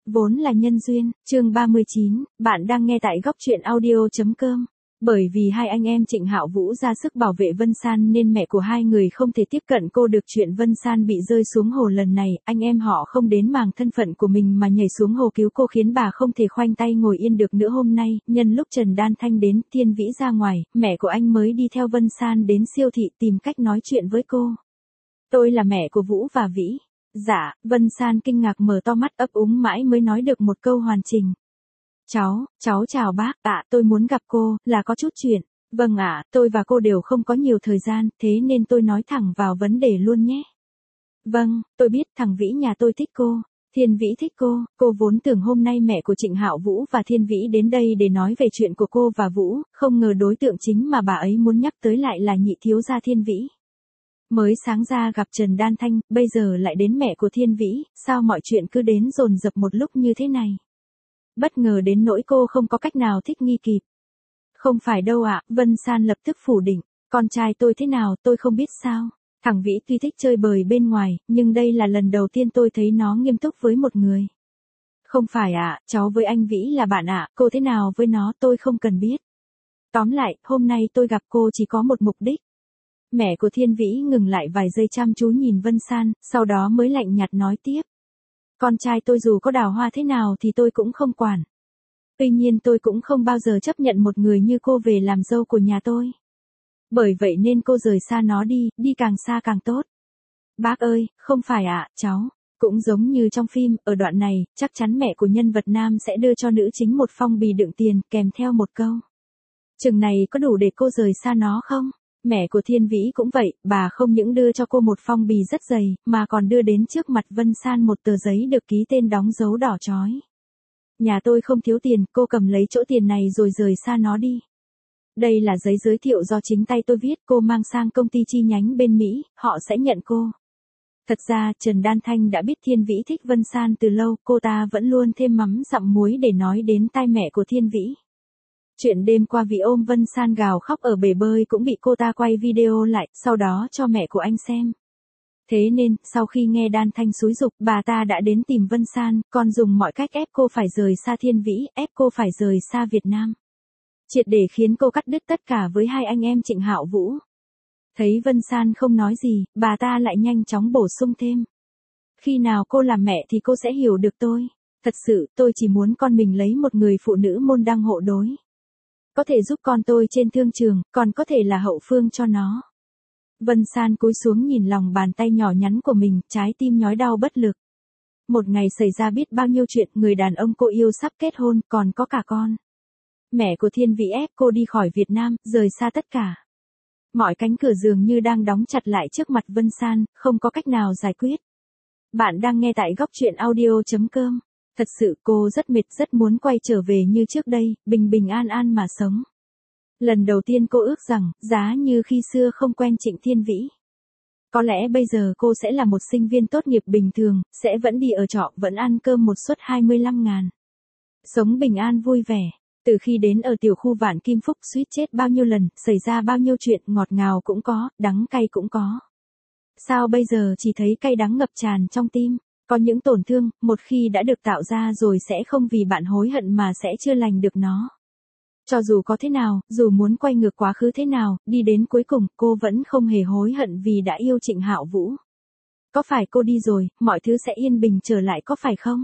Vốn là nhân duyên, chương 39, bạn đang nghe tại góc truyện audio.com. Bởi vì hai anh em Trịnh Hạo Vũ ra sức bảo vệ Vân San nên mẹ của hai người không thể tiếp cận cô được. Chuyện Vân San bị rơi xuống hồ lần này, anh em họ không đến màng thân phận của mình mà nhảy xuống hồ cứu cô, khiến bà không thể khoanh tay ngồi yên được nữa. Hôm nay, nhân lúc Trần Đan Thanh đến, Thiên Vĩ ra ngoài, mẹ của anh mới đi theo Vân San đến siêu thị tìm cách nói chuyện với cô. Tôi là mẹ của Vũ và Vĩ. Dạ, Vân San kinh ngạc mở to mắt ấp úng mãi mới nói được một câu hoàn chỉnh. Cháu chào bác, tôi muốn gặp cô, là có chút chuyện. Vâng ạ, tôi và cô đều không có nhiều thời gian, thế nên tôi nói thẳng vào vấn đề luôn nhé. Vâng, tôi biết thằng Vĩ nhà tôi thích cô. Thiên Vĩ thích cô vốn tưởng hôm nay mẹ của Trịnh Hạo Vũ và Thiên Vĩ đến đây để nói về chuyện của cô và Vũ, không ngờ đối tượng chính mà bà ấy muốn nhắc tới lại là nhị thiếu gia Thiên Vĩ. Mới sáng ra gặp Trần Đan Thanh, bây giờ lại đến mẹ của Thiên Vĩ, sao mọi chuyện cứ đến dồn dập một lúc như thế này? Bất ngờ đến nỗi cô không có cách nào thích nghi kịp. Không phải đâu ạ, Vân San lập tức phủ định, con trai tôi thế nào tôi không biết sao. Thằng Vĩ tuy thích chơi bời bên ngoài, nhưng đây là lần đầu tiên tôi thấy nó nghiêm túc với một người. Không phải ạ, cháu với anh Vĩ là bạn ạ, cô thế nào với nó tôi không cần biết. Tóm lại, hôm nay tôi gặp cô chỉ có một mục đích. Mẹ của Thiên Vĩ ngừng lại vài giây chăm chú nhìn Vân San, sau đó mới lạnh nhạt nói tiếp. Con trai tôi dù có đào hoa thế nào thì tôi cũng không quản. Tuy nhiên tôi cũng không bao giờ chấp nhận một người như cô về làm dâu của nhà tôi. Bởi vậy nên cô rời xa nó đi càng xa càng tốt. Bác ơi, không phải ạ, cháu. Cũng giống như trong phim, ở đoạn này, chắc chắn mẹ của nhân vật nam sẽ đưa cho nữ chính một phong bì đựng tiền, kèm theo một câu. Chừng này có đủ để cô rời xa nó không? Mẹ của Thiên Vĩ cũng vậy, bà không những đưa cho cô một phong bì rất dày, mà còn đưa đến trước mặt Vân San một tờ giấy được ký tên đóng dấu đỏ chói. Nhà tôi không thiếu tiền, cô cầm lấy chỗ tiền này rồi rời xa nó đi. Đây là giấy giới thiệu do chính tay tôi viết, cô mang sang công ty chi nhánh bên Mỹ, họ sẽ nhận cô. Thật ra, Trần Đan Thanh đã biết Thiên Vĩ thích Vân San từ lâu, cô ta vẫn luôn thêm mắm dặm muối để nói đến tai mẹ của Thiên Vĩ. Chuyện đêm qua vì ôm Vân San gào khóc ở bể bơi cũng bị cô ta quay video lại, sau đó cho mẹ của anh xem. Thế nên, sau khi nghe Đan Thanh xúi giục, bà ta đã đến tìm Vân San, còn dùng mọi cách ép cô phải rời xa Thiên Vĩ, ép cô phải rời xa Việt Nam. Triệt để khiến cô cắt đứt tất cả với hai anh em Trịnh Hạo Vũ. Thấy Vân San không nói gì, bà ta lại nhanh chóng bổ sung thêm. Khi nào cô làm mẹ thì cô sẽ hiểu được tôi. Thật sự, tôi chỉ muốn con mình lấy một người phụ nữ môn đăng hộ đối. Có thể giúp con tôi trên thương trường, còn có thể là hậu phương cho nó. Vân San cúi xuống nhìn lòng bàn tay nhỏ nhắn của mình, trái tim nhói đau bất lực. Một ngày xảy ra biết bao nhiêu chuyện, người đàn ông cô yêu sắp kết hôn, còn có cả con. Mẹ của Thiên Vĩ ép cô đi khỏi Việt Nam, rời xa tất cả. Mọi cánh cửa dường như đang đóng chặt lại trước mặt Vân San, không có cách nào giải quyết. Bạn đang nghe tại góc truyện audio.com. Thật sự cô rất mệt, rất muốn quay trở về như trước đây, bình bình an an mà sống. Lần đầu tiên cô ước rằng, giá như khi xưa không quen Trịnh Thiên Vĩ. Có lẽ bây giờ cô sẽ là một sinh viên tốt nghiệp bình thường, sẽ vẫn đi ở trọ, vẫn ăn cơm một suất 25.000. Sống bình an vui vẻ. Từ khi đến ở tiểu khu Vạn Kim Phúc suýt chết bao nhiêu lần, xảy ra bao nhiêu chuyện, ngọt ngào cũng có, đắng cay cũng có. Sao bây giờ chỉ thấy cay đắng ngập tràn trong tim? Có những tổn thương, một khi đã được tạo ra rồi sẽ không vì bạn hối hận mà sẽ chưa lành được nó. Cho dù có thế nào, dù muốn quay ngược quá khứ thế nào, đi đến cuối cùng, cô vẫn không hề hối hận vì đã yêu Trịnh Hạo Vũ. Có phải cô đi rồi, mọi thứ sẽ yên bình trở lại có phải không?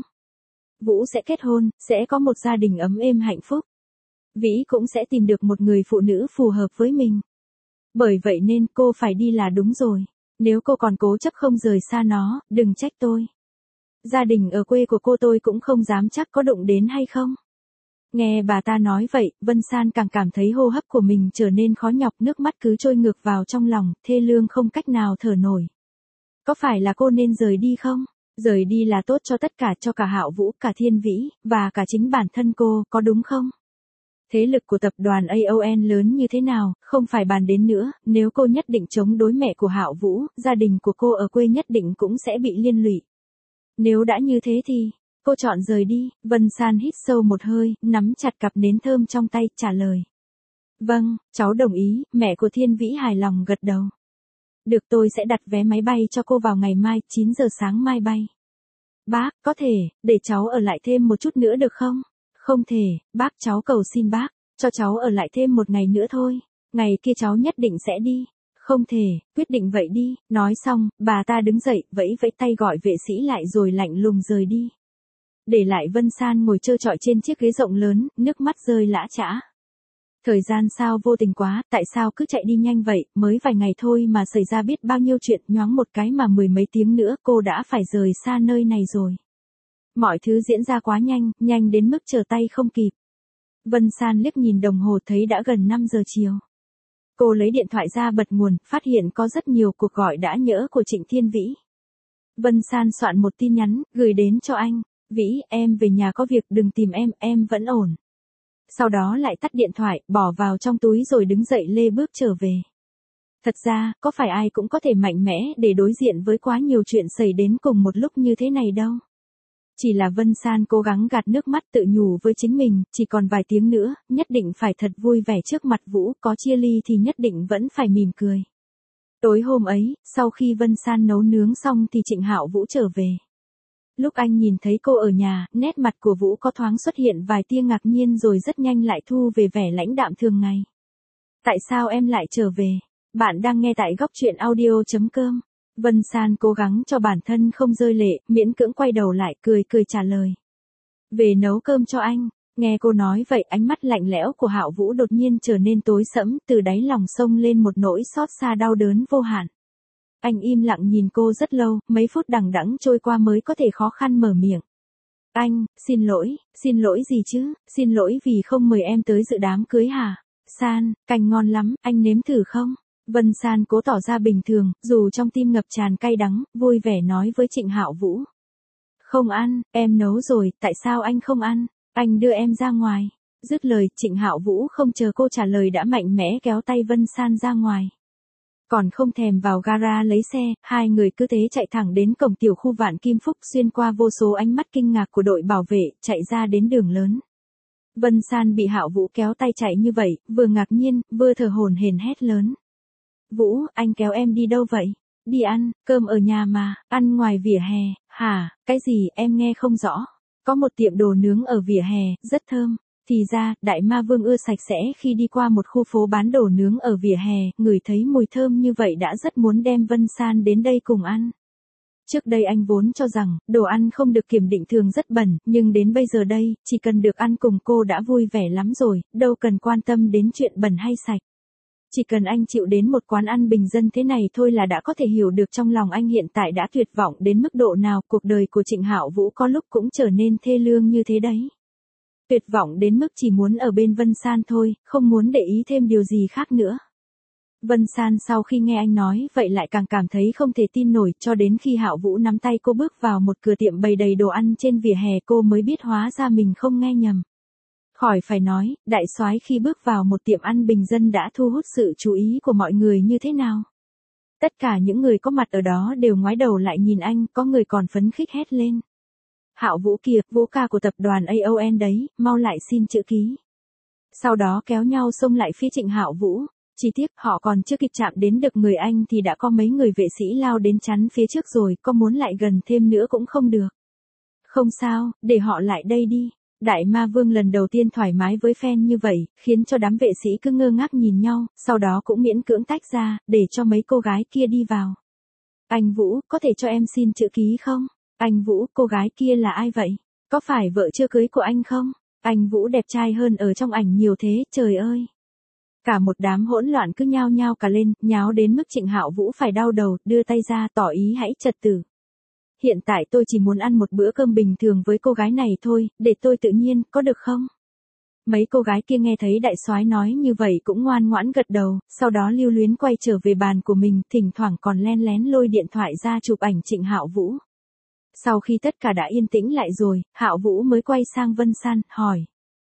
Vũ sẽ kết hôn, sẽ có một gia đình ấm êm hạnh phúc. Vĩ cũng sẽ tìm được một người phụ nữ phù hợp với mình. Bởi vậy nên cô phải đi là đúng rồi. Nếu cô còn cố chấp không rời xa nó, đừng trách tôi. Gia đình ở quê của cô tôi cũng không dám chắc có đụng đến hay không. Nghe bà ta nói vậy, Vân San càng cảm thấy hô hấp của mình trở nên khó nhọc, nước mắt cứ trôi ngược vào trong lòng, thê lương không cách nào thở nổi. Có phải là cô nên rời đi không? Rời đi là tốt cho tất cả, cho cả Hạo Vũ, cả Thiên Vĩ, và cả chính bản thân cô, có đúng không? Thế lực của tập đoàn AON lớn như thế nào, không phải bàn đến nữa, nếu cô nhất định chống đối mẹ của Hạo Vũ, gia đình của cô ở quê nhất định cũng sẽ bị liên lụy. Nếu đã như thế thì, cô chọn rời đi. Vân San hít sâu một hơi, nắm chặt cặp nến thơm trong tay, trả lời. Vâng, cháu đồng ý, mẹ của Thiên Vĩ hài lòng gật đầu. Được, tôi sẽ đặt vé máy bay cho cô vào ngày mai, 9 giờ sáng mai bay. Bác, có thể, để cháu ở lại thêm một chút nữa được không? Không thể, bác, cháu cầu xin bác, cho cháu ở lại thêm một ngày nữa thôi. Ngày kia cháu nhất định sẽ đi. Không thể, quyết định vậy đi. Nói xong, bà ta đứng dậy, vẫy vẫy tay gọi vệ sĩ lại rồi lạnh lùng rời đi. Để lại Vân San ngồi trơ trọi trên chiếc ghế rộng lớn, nước mắt rơi lã chã. Thời gian sao vô tình quá, tại sao cứ chạy đi nhanh vậy, mới vài ngày thôi mà xảy ra biết bao nhiêu chuyện, nhoáng một cái mà mười mấy tiếng nữa cô đã phải rời xa nơi này rồi. Mọi thứ diễn ra quá nhanh, nhanh đến mức trở tay không kịp. Vân San liếc nhìn đồng hồ thấy đã gần 5 giờ chiều. Cô lấy điện thoại ra bật nguồn, phát hiện có rất nhiều cuộc gọi đã nhỡ của Trịnh Thiên Vĩ. Vân San soạn một tin nhắn, gửi đến cho anh. Vĩ, em về nhà có việc, đừng tìm em vẫn ổn. Sau đó lại tắt điện thoại, bỏ vào trong túi rồi đứng dậy lê bước trở về. Thật ra, có phải ai cũng có thể mạnh mẽ để đối diện với quá nhiều chuyện xảy đến cùng một lúc như thế này đâu. Chỉ là Vân San cố gắng gạt nước mắt tự nhủ với chính mình, chỉ còn vài tiếng nữa, nhất định phải thật vui vẻ trước mặt Vũ, có chia ly thì nhất định vẫn phải mỉm cười. Tối hôm ấy, sau khi Vân San nấu nướng xong thì Trịnh Hạo Vũ trở về. Lúc anh nhìn thấy cô ở nhà, nét mặt của Vũ có thoáng xuất hiện vài tia ngạc nhiên rồi rất nhanh lại thu về vẻ lãnh đạm thường ngày. Tại sao em lại trở về? Bạn đang nghe tại góc truyện audio.com. Vân San cố gắng cho bản thân không rơi lệ, miễn cưỡng quay đầu lại cười trả lời. Về nấu cơm cho anh. Nghe cô nói vậy ánh mắt lạnh lẽo của Hạo Vũ đột nhiên trở nên tối sẫm, từ đáy lòng xông lên một nỗi xót xa đau đớn vô hạn. Anh im lặng nhìn cô rất lâu, mấy phút đằng đẵng trôi qua mới có thể khó khăn mở miệng. Anh, xin lỗi gì chứ, xin lỗi vì không mời em tới dự đám cưới hả? San, canh ngon lắm, anh nếm thử không? Vân San cố tỏ ra bình thường, dù trong tim ngập tràn cay đắng, vui vẻ nói với Trịnh Hạo Vũ. Không ăn, em nấu rồi, tại sao anh không ăn? Anh đưa em ra ngoài. Dứt lời, Trịnh Hạo Vũ không chờ cô trả lời đã mạnh mẽ kéo tay Vân San ra ngoài. Còn không thèm vào gara lấy xe, hai người cứ thế chạy thẳng đến cổng tiểu khu Vạn Kim Phúc xuyên qua vô số ánh mắt kinh ngạc của đội bảo vệ, chạy ra đến đường lớn. Vân San bị Hạo Vũ kéo tay chạy như vậy, vừa ngạc nhiên, vừa thở hổn hển hét lớn. Vũ, anh kéo em đi đâu vậy? Đi ăn, cơm ở nhà mà, ăn ngoài vỉa hè, hả, cái gì em nghe không rõ. Có một tiệm đồ nướng ở vỉa hè, rất thơm. Thì ra, Đại Ma Vương ưa sạch sẽ khi đi qua một khu phố bán đồ nướng ở vỉa hè, ngửi thấy mùi thơm như vậy đã rất muốn đem Vân San đến đây cùng ăn. Trước đây anh vốn cho rằng, đồ ăn không được kiểm định thường rất bẩn, nhưng đến bây giờ đây, chỉ cần được ăn cùng cô đã vui vẻ lắm rồi, đâu cần quan tâm đến chuyện bẩn hay sạch. Chỉ cần anh chịu đến một quán ăn bình dân thế này thôi là đã có thể hiểu được trong lòng anh hiện tại đã tuyệt vọng đến mức độ nào, cuộc đời của Trịnh Hạo Vũ có lúc cũng trở nên thê lương như thế đấy. Tuyệt vọng đến mức chỉ muốn ở bên Vân San thôi, không muốn để ý thêm điều gì khác nữa. Vân San sau khi nghe anh nói vậy lại càng cảm thấy không thể tin nổi, cho đến khi Hạo Vũ nắm tay cô bước vào một cửa tiệm bày đầy đồ ăn trên vỉa hè cô mới biết hóa ra mình không nghe nhầm. Khỏi phải nói, đại soái khi bước vào một tiệm ăn bình dân đã thu hút sự chú ý của mọi người như thế nào. Tất cả những người có mặt ở đó đều ngoái đầu lại nhìn anh, có người còn phấn khích hét lên. Hạo Vũ kìa, Vũ ca của tập đoàn AON đấy, mau lại xin chữ ký. Sau đó kéo nhau xông lại phía Trịnh Hạo Vũ. Chỉ tiếc, họ còn chưa kịp chạm đến được người anh thì đã có mấy người vệ sĩ lao đến chắn phía trước rồi, có muốn lại gần thêm nữa cũng không được. Không sao, để họ lại đây đi. Đại Ma Vương lần đầu tiên thoải mái với fan như vậy, khiến cho đám vệ sĩ cứ ngơ ngác nhìn nhau, sau đó cũng miễn cưỡng tách ra, để cho mấy cô gái kia đi vào. Anh Vũ, có thể cho em xin chữ ký không? Anh Vũ, cô gái kia là ai vậy? Có phải vợ chưa cưới của anh không? Anh Vũ đẹp trai hơn ở trong ảnh nhiều thế, trời ơi. Cả một đám hỗn loạn cứ nhao nhao cả lên, nháo đến mức Trịnh Hạo Vũ phải đau đầu, đưa tay ra tỏ ý hãy trật tự. Hiện tại tôi chỉ muốn ăn một bữa cơm bình thường với cô gái này thôi, để tôi tự nhiên, có được không? Mấy cô gái kia nghe thấy đại soái nói như vậy cũng ngoan ngoãn gật đầu, sau đó lưu luyến quay trở về bàn của mình, thỉnh thoảng còn len lén lôi điện thoại ra chụp ảnh Trịnh Hạo Vũ. Sau khi tất cả đã yên tĩnh lại rồi, Hạo Vũ mới quay sang Vân San, hỏi.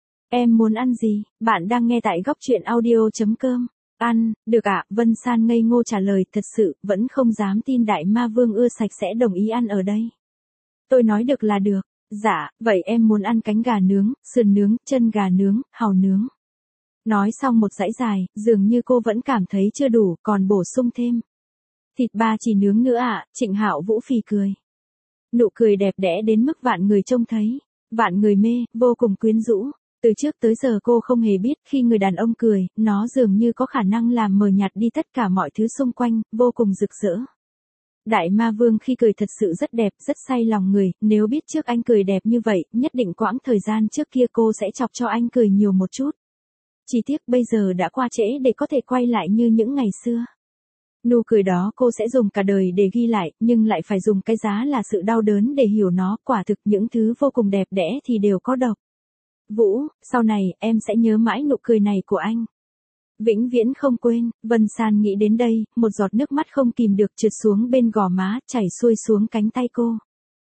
Em muốn ăn gì? Bạn đang nghe tại góc truyện audio.com. Ăn, được ạ, Vân San ngây ngô trả lời, thật sự, vẫn không dám tin Đại Ma Vương ưa sạch sẽ đồng ý ăn ở đây. Tôi nói được là được. Dạ, vậy em muốn ăn cánh gà nướng, sườn nướng, chân gà nướng, hàu nướng. Nói xong một dãy dài, dường như cô vẫn cảm thấy chưa đủ, còn bổ sung thêm. Thịt ba chỉ nướng nữa ạ, Trịnh Hạo Vũ phì cười. Nụ cười đẹp đẽ đến mức vạn người trông thấy, vạn người mê, vô cùng quyến rũ. Từ trước tới giờ cô không hề biết khi người đàn ông cười, nó dường như có khả năng làm mờ nhạt đi tất cả mọi thứ xung quanh, vô cùng rực rỡ. Đại ma vương khi cười thật sự rất đẹp, rất say lòng người, nếu biết trước anh cười đẹp như vậy, nhất định quãng thời gian trước kia cô sẽ chọc cho anh cười nhiều một chút. Chỉ tiếc bây giờ đã qua trễ để có thể quay lại như những ngày xưa. Nụ cười đó cô sẽ dùng cả đời để ghi lại, nhưng lại phải dùng cái giá là sự đau đớn để hiểu nó, quả thực những thứ vô cùng đẹp đẽ thì đều có độc. Vũ, sau này, em sẽ nhớ mãi nụ cười này của anh. Vĩnh viễn không quên. Vân San nghĩ đến đây, một giọt nước mắt không kìm được trượt xuống bên gò má, chảy xuôi xuống cánh tay cô.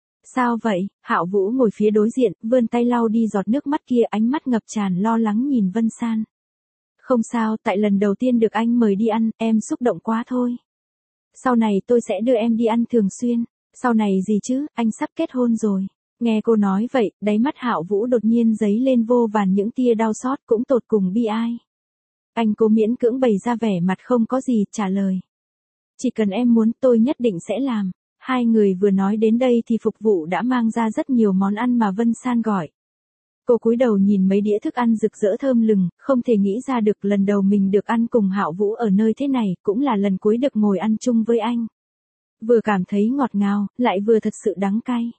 Sao vậy? Hạo Vũ ngồi phía đối diện, vươn tay lau đi giọt nước mắt kia, ánh mắt ngập tràn lo lắng nhìn Vân San. Không sao, tại lần đầu tiên được anh mời đi ăn, em xúc động quá thôi. Sau này tôi sẽ đưa em đi ăn thường xuyên. Sau này gì chứ, anh sắp kết hôn rồi. Nghe cô nói vậy, đáy mắt Hạo Vũ đột nhiên dấy lên vô vàn những tia đau xót, cũng tột cùng bi ai. Anh cố miễn cưỡng bày ra vẻ mặt không có gì, trả lời. Chỉ cần em muốn, tôi nhất định sẽ làm. Hai người vừa nói đến đây thì phục vụ đã mang ra rất nhiều món ăn mà Vân San gọi. Cô cúi đầu nhìn mấy đĩa thức ăn rực rỡ thơm lừng, không thể nghĩ ra được lần đầu mình được ăn cùng Hạo Vũ ở nơi thế này, cũng là lần cuối được ngồi ăn chung với anh. Vừa cảm thấy ngọt ngào, lại vừa thật sự đắng cay.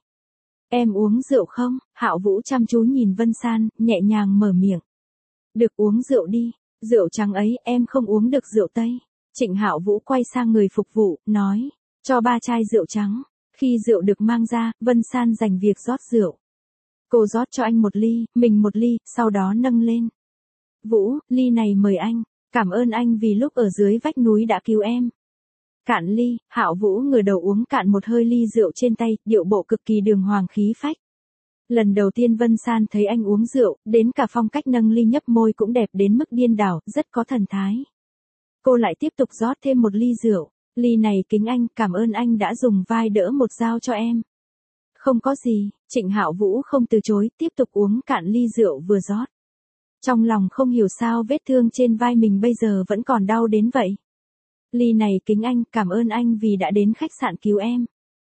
Em uống rượu không? Hạo Vũ chăm chú nhìn Vân San, nhẹ nhàng mở miệng. Được, uống rượu đi. Rượu trắng ấy, em không uống được rượu tây. Trịnh Hạo Vũ quay sang người phục vụ, nói. Cho 3 chai rượu trắng. Khi rượu được mang ra, Vân San dành việc rót rượu. Cô rót cho anh 1 ly, mình 1 ly, sau đó nâng lên. Vũ, ly này mời anh. Cảm ơn anh vì lúc ở dưới vách núi đã cứu em. Cạn ly. Hạo Vũ ngửa đầu uống cạn một hơi ly rượu trên tay, điệu bộ cực kỳ đường hoàng khí phách. Lần đầu tiên Vân San thấy anh uống rượu, đến cả phong cách nâng ly nhấp môi cũng đẹp đến mức điên đảo, rất có thần thái. Cô lại tiếp tục rót thêm 1 ly rượu. Ly này kính anh, cảm ơn anh đã dùng vai đỡ một dao cho em. Không có gì. Trịnh Hạo Vũ không từ chối, tiếp tục uống cạn ly rượu vừa rót. Trong lòng không hiểu sao vết thương trên vai mình bây giờ vẫn còn đau đến vậy. Ly này kính anh, cảm ơn anh vì đã đến khách sạn cứu em.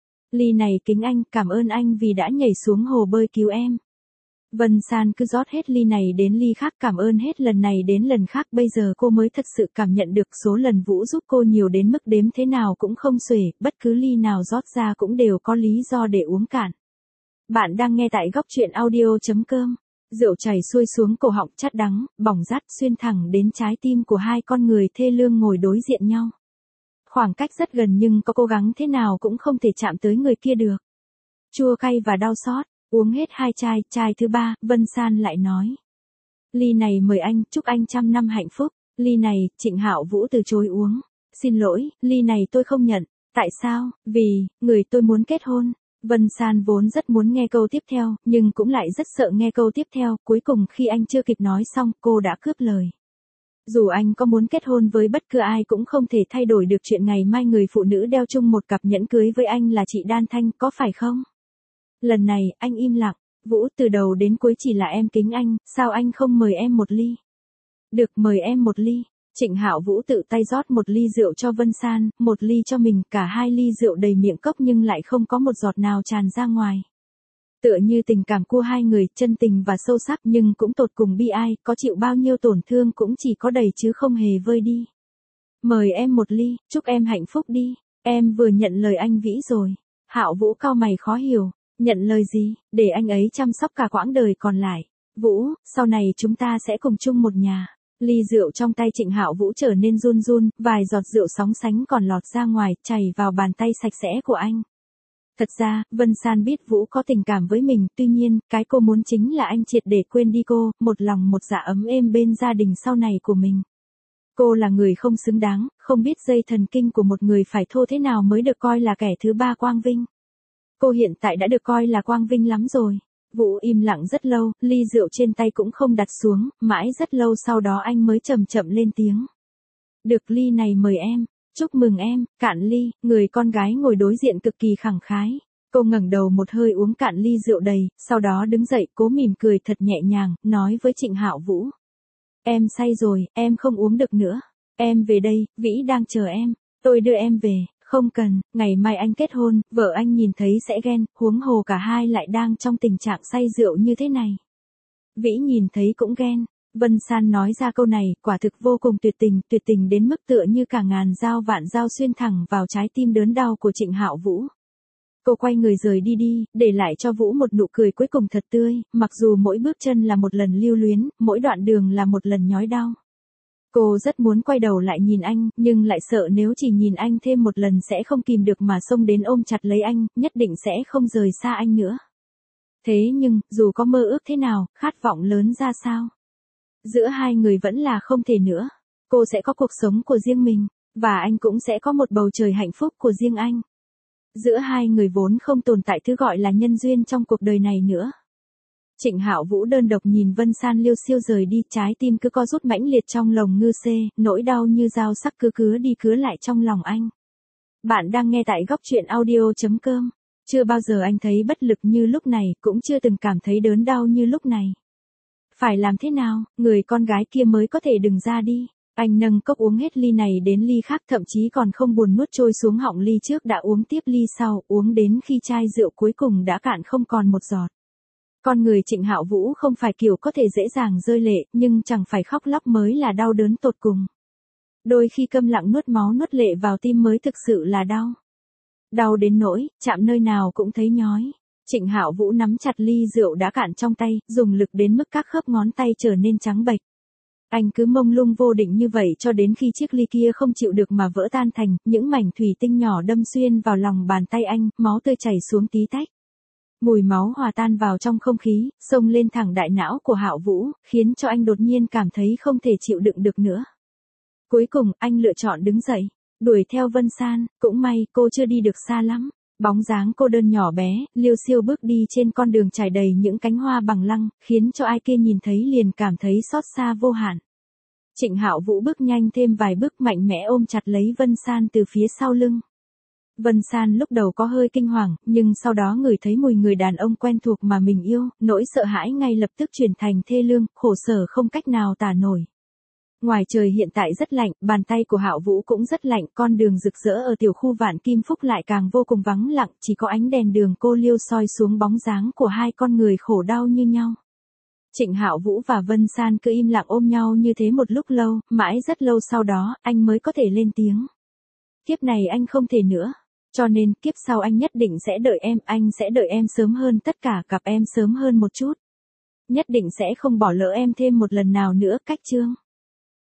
Ly này kính anh, cảm ơn anh vì đã nhảy xuống hồ bơi cứu em. Vân San cứ rót hết ly này đến ly khác, cảm ơn hết lần này đến lần khác, bây giờ cô mới thật sự cảm nhận được số lần Vũ giúp cô nhiều đến mức đếm thế nào cũng không xuể, bất cứ ly nào rót ra cũng đều có lý do để uống cạn. Bạn đang nghe tại góc truyện audio.com. Rượu chảy xuôi xuống cổ họng chát đắng, bỏng rát xuyên thẳng đến trái tim của hai con người thê lương ngồi đối diện nhau. Khoảng cách rất gần nhưng có cố gắng thế nào cũng không thể chạm tới người kia được. Chua cay và đau xót, uống hết 2 chai, chai thứ 3, Vân San lại nói. Ly này mời anh, chúc anh 100 năm hạnh phúc. Ly này, Trịnh Hạo Vũ từ chối uống. Xin lỗi, ly này tôi không nhận. Tại sao? Vì, người tôi muốn kết hôn. Vân San vốn rất muốn nghe câu tiếp theo, nhưng cũng lại rất sợ nghe câu tiếp theo, cuối cùng khi anh chưa kịp nói xong, cô đã cướp lời. Dù anh có muốn kết hôn với bất cứ ai cũng không thể thay đổi được chuyện ngày mai người phụ nữ đeo chung một cặp nhẫn cưới với anh là chị Đan Thanh, có phải không? Lần này, anh im lặng. Vũ, từ đầu đến cuối chỉ là em kính anh, sao anh không mời em 1 ly? Được, mời em 1 ly. Trịnh Hạo Vũ tự tay rót 1 ly rượu cho Vân San, 1 ly cho mình, cả 2 ly rượu đầy miệng cốc nhưng lại không có một giọt nào tràn ra ngoài. Tựa như tình cảm của hai người, chân tình và sâu sắc nhưng cũng tột cùng bi ai, có chịu bao nhiêu tổn thương cũng chỉ có đầy chứ không hề vơi đi. Mời em 1 ly, chúc em hạnh phúc đi, em vừa nhận lời anh Vĩ rồi. Hạo Vũ cau mày khó hiểu, nhận lời gì, để anh ấy chăm sóc cả quãng đời còn lại. Vũ, sau này chúng ta sẽ cùng chung một nhà. Ly rượu trong tay Trịnh Hạo Vũ trở nên run run, vài giọt rượu sóng sánh còn lọt ra ngoài, chảy vào bàn tay sạch sẽ của anh. Thật ra, Vân San biết Vũ có tình cảm với mình, tuy nhiên, cái cô muốn chính là anh triệt để quên đi cô, một lòng một dạ ấm êm bên gia đình sau này của mình. Cô là người không xứng đáng, không biết dây thần kinh của một người phải thô thế nào mới được coi là kẻ thứ ba quang vinh. Cô hiện tại đã được coi là quang vinh lắm rồi. Vũ im lặng rất lâu, ly rượu trên tay cũng không đặt xuống, mãi rất lâu sau đó anh mới chậm chậm lên tiếng. Được, ly này mời em. Chúc mừng em. Cạn ly. Người con gái ngồi đối diện cực kỳ khẳng khái. Cô ngẩng đầu một hơi uống cạn ly rượu đầy, sau đó đứng dậy, cố mỉm cười thật nhẹ nhàng, nói với Trịnh Hạo Vũ. Em say rồi, em không uống được nữa. Em về đây, Vĩ đang chờ em. Tôi đưa em về. Không cần, ngày mai anh kết hôn, vợ anh nhìn thấy sẽ ghen, huống hồ cả hai lại đang trong tình trạng say rượu như thế này. Vĩ nhìn thấy cũng ghen. Vân San nói ra câu này, quả thực vô cùng tuyệt tình đến mức tựa như cả ngàn dao vạn dao xuyên thẳng vào trái tim đớn đau của Trịnh Hạo Vũ. Cô quay người rời đi, để lại cho Vũ một nụ cười cuối cùng thật tươi, mặc dù mỗi bước chân là một lần lưu luyến, mỗi đoạn đường là một lần nhói đau. Cô rất muốn quay đầu lại nhìn anh, nhưng lại sợ nếu chỉ nhìn anh thêm một lần sẽ không kìm được mà xông đến ôm chặt lấy anh, nhất định sẽ không rời xa anh nữa. Thế nhưng, dù có mơ ước thế nào, khát vọng lớn ra sao, giữa hai người vẫn là không thể nữa. Cô sẽ có cuộc sống của riêng mình, và anh cũng sẽ có một bầu trời hạnh phúc của riêng anh. Giữa hai người vốn không tồn tại thứ gọi là nhân duyên trong cuộc đời này nữa. Trịnh Hạo Vũ đơn độc nhìn Vân San liêu xiêu rời đi, trái tim cứ co rút mãnh liệt trong lồng ngư xê, nỗi đau như dao sắc cứ cứa đi cứa lại trong lòng anh. Bạn đang nghe tại góc truyện audio.com. Chưa bao giờ anh thấy bất lực như lúc này, cũng chưa từng cảm thấy đớn đau như lúc này. Phải làm thế nào, người con gái kia mới có thể đừng ra đi. Anh nâng cốc uống hết ly này đến ly khác, thậm chí còn không buồn nuốt trôi xuống họng ly trước, đã uống tiếp ly sau, uống đến khi chai rượu cuối cùng đã cạn không còn một giọt. Con người Trịnh Hạo Vũ không phải kiểu có thể dễ dàng rơi lệ, nhưng chẳng phải khóc lóc mới là đau đớn tột cùng. Đôi khi câm lặng nuốt máu nuốt lệ vào tim mới thực sự là đau. Đau đến nỗi, chạm nơi nào cũng thấy nhói. Trịnh Hạo Vũ nắm chặt ly rượu đã cạn trong tay, dùng lực đến mức các khớp ngón tay trở nên trắng bệch. Anh cứ mông lung vô định như vậy cho đến khi chiếc ly kia không chịu được mà vỡ tan thành những mảnh thủy tinh nhỏ, đâm xuyên vào lòng bàn tay anh, máu tươi chảy xuống tí tách. Mùi máu hòa tan vào trong không khí, xông lên thẳng đại não của Hạo Vũ, khiến cho anh đột nhiên cảm thấy không thể chịu đựng được nữa. Cuối cùng, anh lựa chọn đứng dậy, đuổi theo Vân San, cũng may cô chưa đi được xa lắm. Bóng dáng cô đơn nhỏ bé, liêu xiêu bước đi trên con đường trải đầy những cánh hoa bằng lăng, khiến cho ai kia nhìn thấy liền cảm thấy xót xa vô hạn. Trịnh Hạo Vũ bước nhanh thêm vài bước, mạnh mẽ ôm chặt lấy Vân San từ phía sau lưng. Vân San lúc đầu có hơi kinh hoàng, nhưng sau đó ngửi thấy mùi người đàn ông quen thuộc mà mình yêu, nỗi sợ hãi ngay lập tức chuyển thành thê lương, khổ sở không cách nào tả nổi. Ngoài trời hiện tại rất lạnh, bàn tay của Hạo Vũ cũng rất lạnh, con đường rực rỡ ở tiểu khu Vạn Kim Phúc lại càng vô cùng vắng lặng, chỉ có ánh đèn đường cô liêu soi xuống bóng dáng của hai con người khổ đau như nhau. Trịnh Hạo Vũ và Vân San cứ im lặng ôm nhau như thế một lúc lâu, mãi rất lâu sau đó, anh mới có thể lên tiếng. Kiếp này anh không thể nữa, cho nên kiếp sau anh nhất định sẽ đợi em, anh sẽ đợi em sớm hơn tất cả, gặp em sớm hơn một chút. Nhất định sẽ không bỏ lỡ em thêm một lần nào nữa. Cách chương